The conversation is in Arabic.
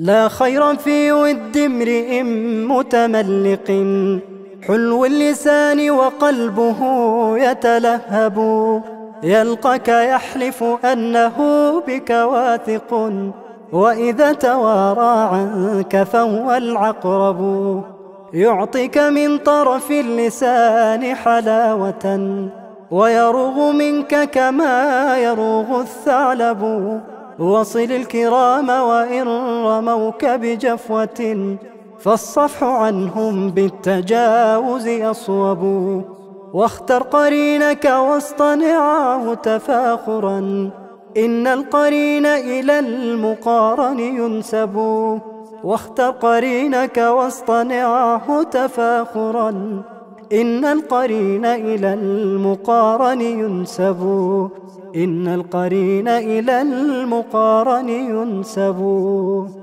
لا خير في ود امرئ متملق حلو اللسان وقلبه يتلهب، يلقاك يحلف أنه بك واثق، وإذا توارى عنك فهو العقرب. يعطيك من طرف اللسان حلاوة، ويروغ منك كما يروغ الثعلب. وصل الكرام وإن رموك بجفوة، فالصفح عنهم بالتجاوز أصوب. واختر قرينك واصطنعه تفاخرا، إن القرين إلى المقارن ينسب. واختر قرينك واصطنعه تفاخرا، إن القرين إلى المقارن ينسب. إن القرين إلى المقارن ينسب.